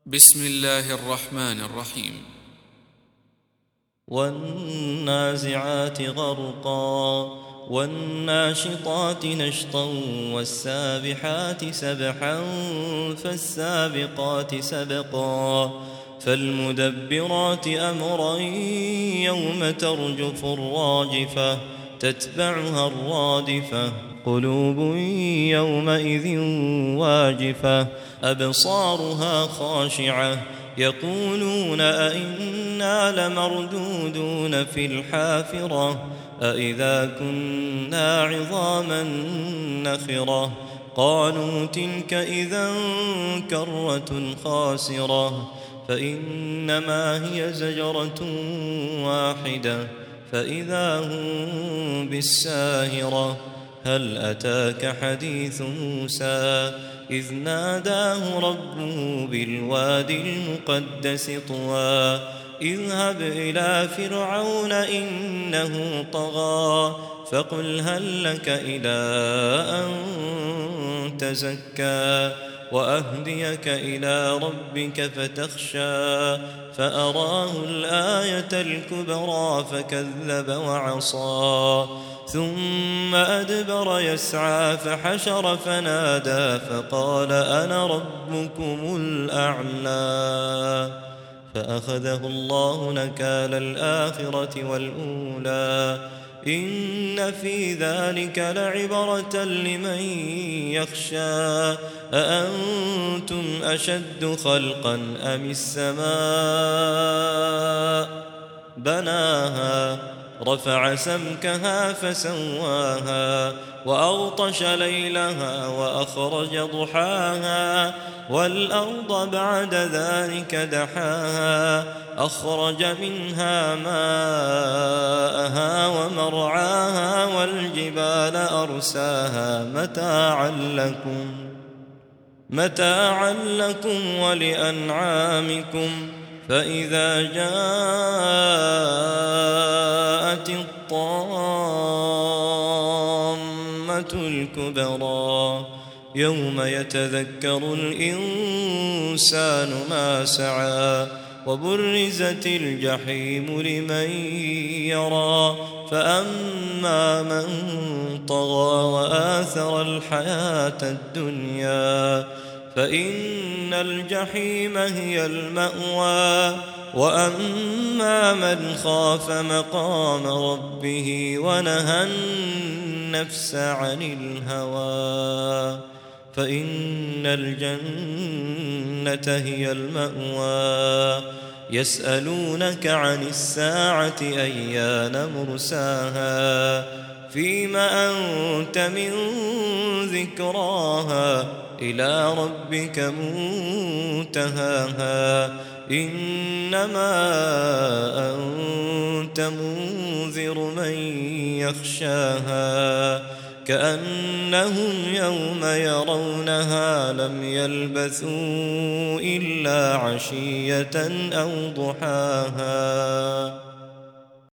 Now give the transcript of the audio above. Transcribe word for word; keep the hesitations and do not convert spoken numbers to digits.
بسم الله الرحمن الرحيم. والنازعات غرقا والناشطات نشطا والسابحات سبحا فالسابقات سبقا فالمدبرات أمرا يوم ترجف الراجفة تتبعها الرادفة قلوب يومئذ واجفة أبصارها خاشعة يقولون أئنا لمردودون في الحافرة أئذا كنا عظاما نخرة قالوا تلك إذا كرة خاسرة فإنما هي زجرة واحدة فإذا هم بالساهرة هل أتاك حديث موسى إذ ناداه ربه بالوادي المقدس طوى اذهب إلى فرعون إنه طغى فقل هل لك إلى أن تزكى وأهديك إلى ربك فتخشى فأراه الآية الكبرى فكذب وعصى ثم أدبر يسعى فحشر فنادى فقال أنا ربكم الأعلى فأخذه الله نكال الآخرة والأولى إن في ذلك لعبرة لمن يخشى أأنتم أشد خلقا أم السماء بناها رفع سمكها فسواها وأغطش ليلها وأخرج ضحاها والأرض بعد ذلك دحاها أخرج منها ماءها ومرعاها والجبال أرساها متاعا لكم متاعا لكم ولأنعامكم فإذا جاءت الطامة الكبرى يوم يتذكر الإنسان ما سعى وبرزت الجحيم لمن يرى فأما من طغى وآثر الحياة الدنيا فإن الجحيم هي المأوى وأما من خاف مقام ربه ونهى النفس عن الهوى فإن الجنة هي المأوى يسألونك عن الساعة أيان مرساها فيم أنت من ذكراها إلى ربك منتهاها إنما أنت منذر من يخشاها كأنهم يوم يرونها لم يلبثوا إلا عشية أو ضحاها.